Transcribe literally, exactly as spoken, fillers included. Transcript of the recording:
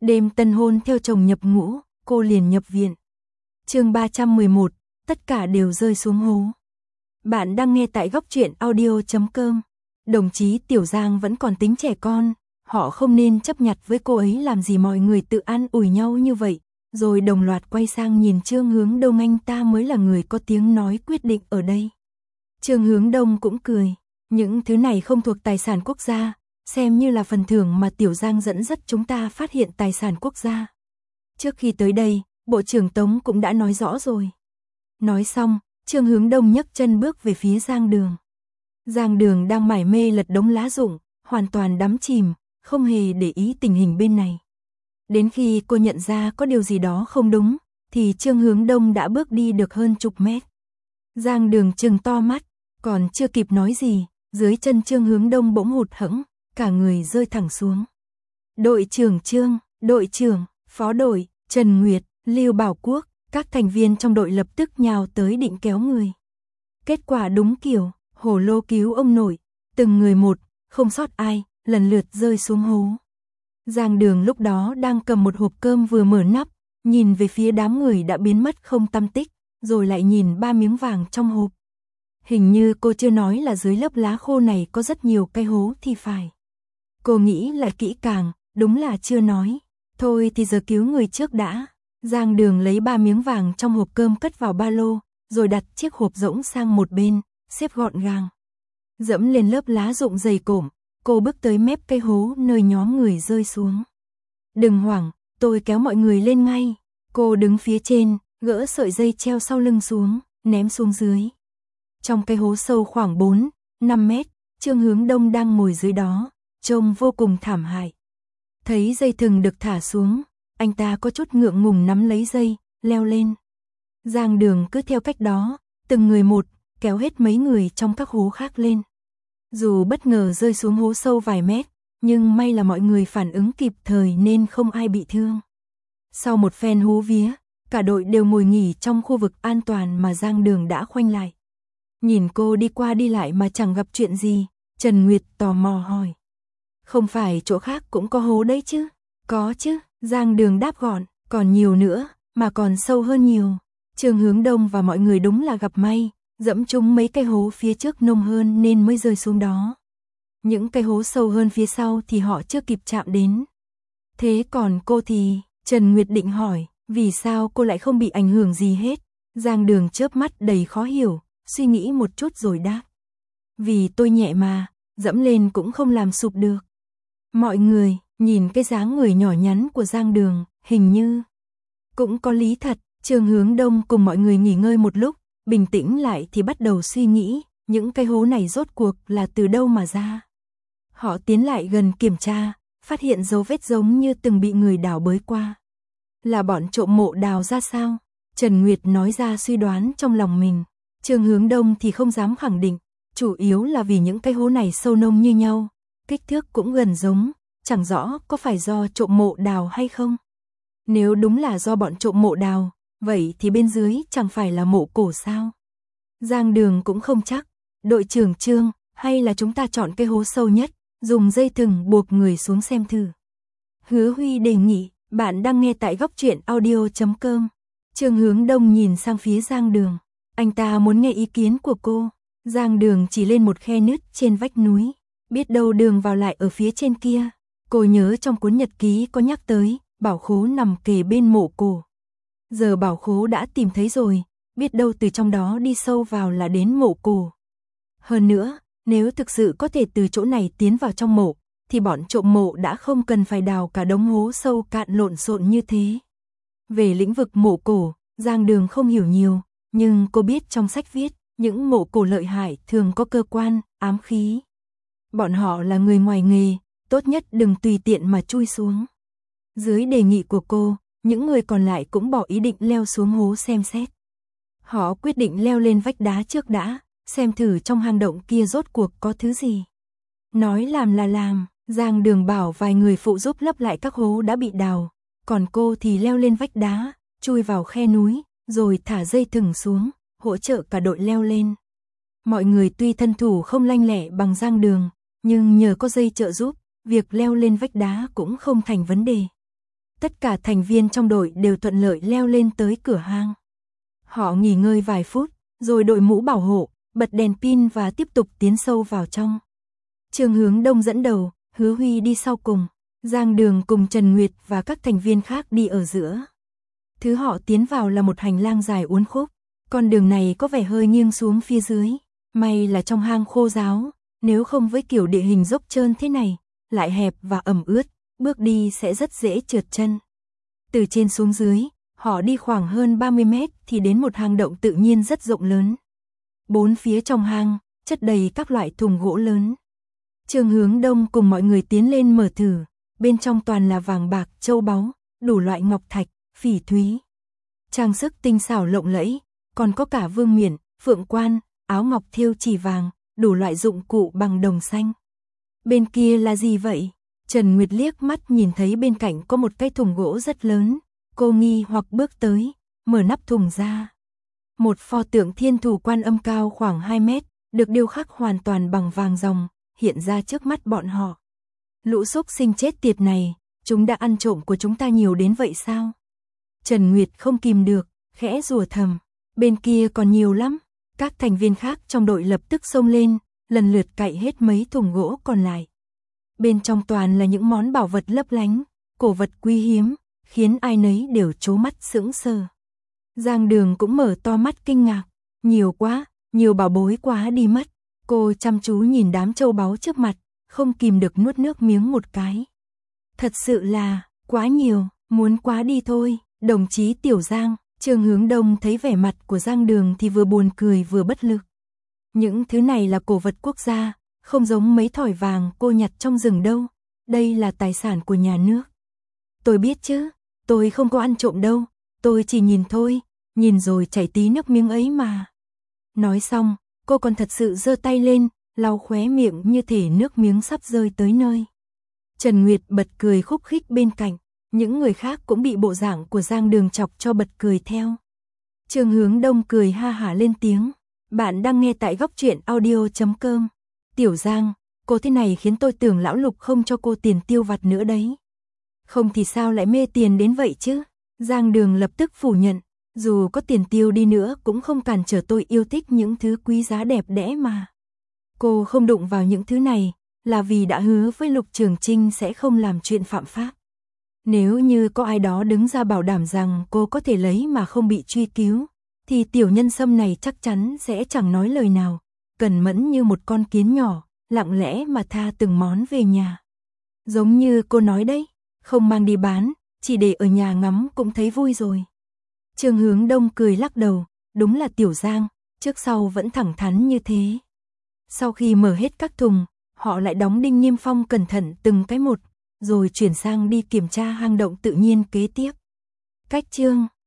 Đêm tân hôn theo chồng nhập ngũ, cô liền nhập viện. Chương ba trăm mười một, tất cả đều rơi xuống hố. Bạn đang nghe tại góc truyện audio chấm com. Đồng chí Tiểu Giang vẫn còn tính trẻ con, họ không nên chấp nhặt với cô ấy, làm gì mọi người tự an ủi nhau như vậy. Rồi đồng loạt quay sang nhìn Trương Hướng Đông, anh ta mới là người có tiếng nói quyết định ở đây. Trương Hướng Đông cũng cười, những thứ này không thuộc tài sản quốc gia, xem như là phần thưởng mà Tiểu Giang dẫn dắt chúng ta phát hiện tài sản quốc gia. Trước khi tới đây, Bộ trưởng Tống cũng đã nói rõ rồi. Nói xong, Trương Hướng Đông nhấc chân bước về phía Giang Đường. Giang Đường đang mải mê lật đống lá rụng, hoàn toàn đắm chìm, không hề để ý tình hình bên này. Đến khi cô nhận ra có điều gì đó không đúng, thì Trương Hướng Đông đã bước đi được hơn chục mét. Giang Đường trừng to mắt, còn chưa kịp nói gì, dưới chân Trương Hướng Đông bỗng hụt hẫng, cả người rơi thẳng xuống. Đội trưởng Trương, đội trưởng, phó đội, Trần Nguyệt, Lưu Bảo Quốc, các thành viên trong đội lập tức nhào tới định kéo người. Kết quả đúng kiểu, hổ lô cứu ông nội, từng người một, không sót ai, lần lượt rơi xuống hố. Giang Đường lúc đó đang cầm một hộp cơm vừa mở nắp, nhìn về phía đám người đã biến mất không tăm tích, rồi lại nhìn ba miếng vàng trong hộp. Hình như cô chưa nói là dưới lớp lá khô này có rất nhiều cái hố thì phải. Cô nghĩ là kỹ càng, đúng là chưa nói. Thôi thì giờ cứu người trước đã. Giang Đường lấy ba miếng vàng trong hộp cơm cất vào ba lô, rồi đặt chiếc hộp rỗng sang một bên, xếp gọn gàng. Dẫm lên lớp lá rụng dày cộm, cô bước tới mép cây hố nơi nhóm người rơi xuống. Đừng hoảng, tôi kéo mọi người lên ngay. Cô đứng phía trên, gỡ sợi dây treo sau lưng xuống, ném xuống dưới. Trong cây hố sâu khoảng bốn, năm mét, Trương Hướng Đông đang ngồi dưới đó, trông vô cùng thảm hại. Thấy dây thừng được thả xuống, anh ta có chút ngượng ngùng nắm lấy dây, leo lên. Giang Đường cứ theo cách đó, từng người một, kéo hết mấy người trong các hố khác lên. Dù bất ngờ rơi xuống hố sâu vài mét, nhưng may là mọi người phản ứng kịp thời nên không ai bị thương. Sau một phen hú vía, cả đội đều ngồi nghỉ trong khu vực an toàn mà Giang Đường đã khoanh lại. Nhìn cô đi qua đi lại mà chẳng gặp chuyện gì, Trần Nguyệt tò mò hỏi. Không phải chỗ khác cũng có hố đấy chứ? Có chứ, Giang Đường đáp gọn, còn nhiều nữa, mà còn sâu hơn nhiều. Trương Hướng Đông và mọi người đúng là gặp may, dẫm trúng mấy cây hố phía trước nông hơn nên mới rơi xuống đó. Những cây hố sâu hơn phía sau thì họ chưa kịp chạm đến. Thế còn cô thì, Trần Nguyệt định hỏi, vì sao cô lại không bị ảnh hưởng gì hết? Giang Đường chớp mắt đầy khó hiểu, suy nghĩ một chút rồi đáp. Vì tôi nhẹ mà, dẫm lên cũng không làm sụp được. Mọi người, nhìn cái dáng người nhỏ nhắn của Giang Đường, hình như cũng có lý thật. Trương Hướng Đông cùng mọi người nghỉ ngơi một lúc, bình tĩnh lại thì bắt đầu suy nghĩ, những cái hố này rốt cuộc là từ đâu mà ra. Họ tiến lại gần kiểm tra, phát hiện dấu vết giống như từng bị người đào bới qua. Là bọn trộm mộ đào ra sao? Trần Nguyệt nói ra suy đoán trong lòng mình. Trương Hướng Đông thì không dám khẳng định, chủ yếu là vì những cái hố này sâu nông như nhau, kích thước cũng gần giống, chẳng rõ có phải do trộm mộ đào hay không. Nếu đúng là do bọn trộm mộ đào, vậy thì bên dưới chẳng phải là mộ cổ sao? Giang Đường cũng không chắc. Đội trưởng Trương, hay là chúng ta chọn cái hố sâu nhất, dùng dây thừng buộc người xuống xem thử. Hứa Huy đề nghị. Bạn đang nghe tại góc truyện audio chấm com. Trương Hướng Đông nhìn sang phía Giang Đường. Anh ta muốn nghe ý kiến của cô. Giang Đường chỉ lên một khe nứt trên vách núi. Biết đâu đường vào lại ở phía trên kia. Cô nhớ trong cuốn nhật ký có nhắc tới, bảo khố nằm kề bên mộ cổ. Giờ bảo khố đã tìm thấy rồi, biết đâu từ trong đó đi sâu vào là đến mộ cổ. Hơn nữa, nếu thực sự có thể từ chỗ này tiến vào trong mộ, thì bọn trộm mộ đã không cần phải đào cả đống hố sâu cạn lộn xộn như thế. Về lĩnh vực mộ cổ, Giang Đường không hiểu nhiều, nhưng cô biết trong sách viết, những mộ cổ lợi hại thường có cơ quan, ám khí. Bọn họ là người ngoài nghề, tốt nhất đừng tùy tiện mà chui xuống. Dưới đề nghị của cô, những người còn lại cũng bỏ ý định leo xuống hố xem xét. Họ quyết định leo lên vách đá trước đã, xem thử trong hang động kia rốt cuộc có thứ gì. Nói làm là làm, Giang Đường bảo vài người phụ giúp lấp lại các hố đã bị đào, còn cô thì leo lên vách đá, chui vào khe núi, rồi thả dây thừng xuống, hỗ trợ cả đội leo lên. Mọi người tuy thân thủ không lanh lẹ bằng Giang Đường, nhưng nhờ có dây trợ giúp, việc leo lên vách đá cũng không thành vấn đề. Tất cả thành viên trong đội đều thuận lợi leo lên tới cửa hang. Họ nghỉ ngơi vài phút, rồi đội mũ bảo hộ, bật đèn pin và tiếp tục tiến sâu vào trong. Trương Hướng Đông dẫn đầu, Hứa Huy đi sau cùng, Giang Đường cùng Trần Nguyệt và các thành viên khác đi ở giữa. Thứ họ tiến vào là một hành lang dài uốn khúc, con đường này có vẻ hơi nghiêng xuống phía dưới, may là trong hang khô ráo, nếu không với kiểu địa hình dốc trơn thế này, lại hẹp và ẩm ướt, bước đi sẽ rất dễ trượt chân. Từ trên xuống dưới, họ đi khoảng hơn ba mươi mét thì đến một hang động tự nhiên rất rộng lớn. Bốn phía trong hang, chất đầy các loại thùng gỗ lớn. Trương Hướng Đông cùng mọi người tiến lên mở thử, bên trong toàn là vàng bạc, châu báu, đủ loại ngọc thạch, phỉ thúy. Trang sức tinh xảo lộng lẫy, còn có cả vương miện, phượng quan, áo ngọc thêu chỉ vàng, đủ loại dụng cụ bằng đồng xanh. Bên kia là gì vậy? Trần Nguyệt liếc mắt nhìn thấy bên cạnh có một cái thùng gỗ rất lớn, cô nghi hoặc bước tới, mở nắp thùng ra. Một pho tượng Thiên Thủ Quan Âm cao khoảng hai mét, được điêu khắc hoàn toàn bằng vàng ròng, hiện ra trước mắt bọn họ. Lũ xúc sinh chết tiệt này, chúng đã ăn trộm của chúng ta nhiều đến vậy sao? Trần Nguyệt không kìm được, khẽ rủa thầm, bên kia còn nhiều lắm. Các thành viên khác trong đội lập tức xông lên, lần lượt cậy hết mấy thùng gỗ còn lại. Bên trong toàn là những món bảo vật lấp lánh, cổ vật quý hiếm, khiến ai nấy đều trố mắt sững sờ. Giang Đường cũng mở to mắt kinh ngạc, nhiều quá, nhiều bảo bối quá đi mất. Cô chăm chú nhìn đám châu báu trước mặt, không kìm được nuốt nước miếng một cái. Thật sự là, quá nhiều, muốn quá đi thôi. Đồng chí Tiểu Giang, Trương Hướng Đông thấy vẻ mặt của Giang Đường thì vừa buồn cười vừa bất lực. Những thứ này là cổ vật quốc gia, không giống mấy thỏi vàng cô nhặt trong rừng đâu. Đây là tài sản của nhà nước. Tôi biết chứ, tôi không có ăn trộm đâu, tôi chỉ nhìn thôi, nhìn rồi chảy tí nước miếng ấy mà. Nói xong, cô còn thật sự giơ tay lên, lau khóe miệng như thể nước miếng sắp rơi tới nơi. Trần Nguyệt bật cười khúc khích bên cạnh, những người khác cũng bị bộ dạng của Giang Đường chọc cho bật cười theo. Trương Hướng Đông cười ha hả lên tiếng, bạn đang nghe tại góc truyện audio chấm com. Tiểu Giang, cô thế này khiến tôi tưởng lão Lục không cho cô tiền tiêu vặt nữa đấy. Không thì sao lại mê tiền đến vậy chứ? Giang Đường lập tức phủ nhận, dù có tiền tiêu đi nữa cũng không cản trở tôi yêu thích những thứ quý giá đẹp đẽ mà. Cô không đụng vào những thứ này, là vì đã hứa với Lục Trường Trinh sẽ không làm chuyện phạm pháp. Nếu như có ai đó đứng ra bảo đảm rằng cô có thể lấy mà không bị truy cứu, thì tiểu nhân Sâm này chắc chắn sẽ chẳng nói lời nào, cẩn mẫn như một con kiến nhỏ, lặng lẽ mà tha từng món về nhà. Giống như cô nói đấy, không mang đi bán, chỉ để ở nhà ngắm cũng thấy vui rồi. Trương Hướng Đông cười lắc đầu, đúng là Tiểu Giang, trước sau vẫn thẳng thắn như thế. Sau khi mở hết các thùng, họ lại đóng đinh niêm phong cẩn thận từng cái một, rồi chuyển sang đi kiểm tra hang động tự nhiên kế tiếp. Cách chương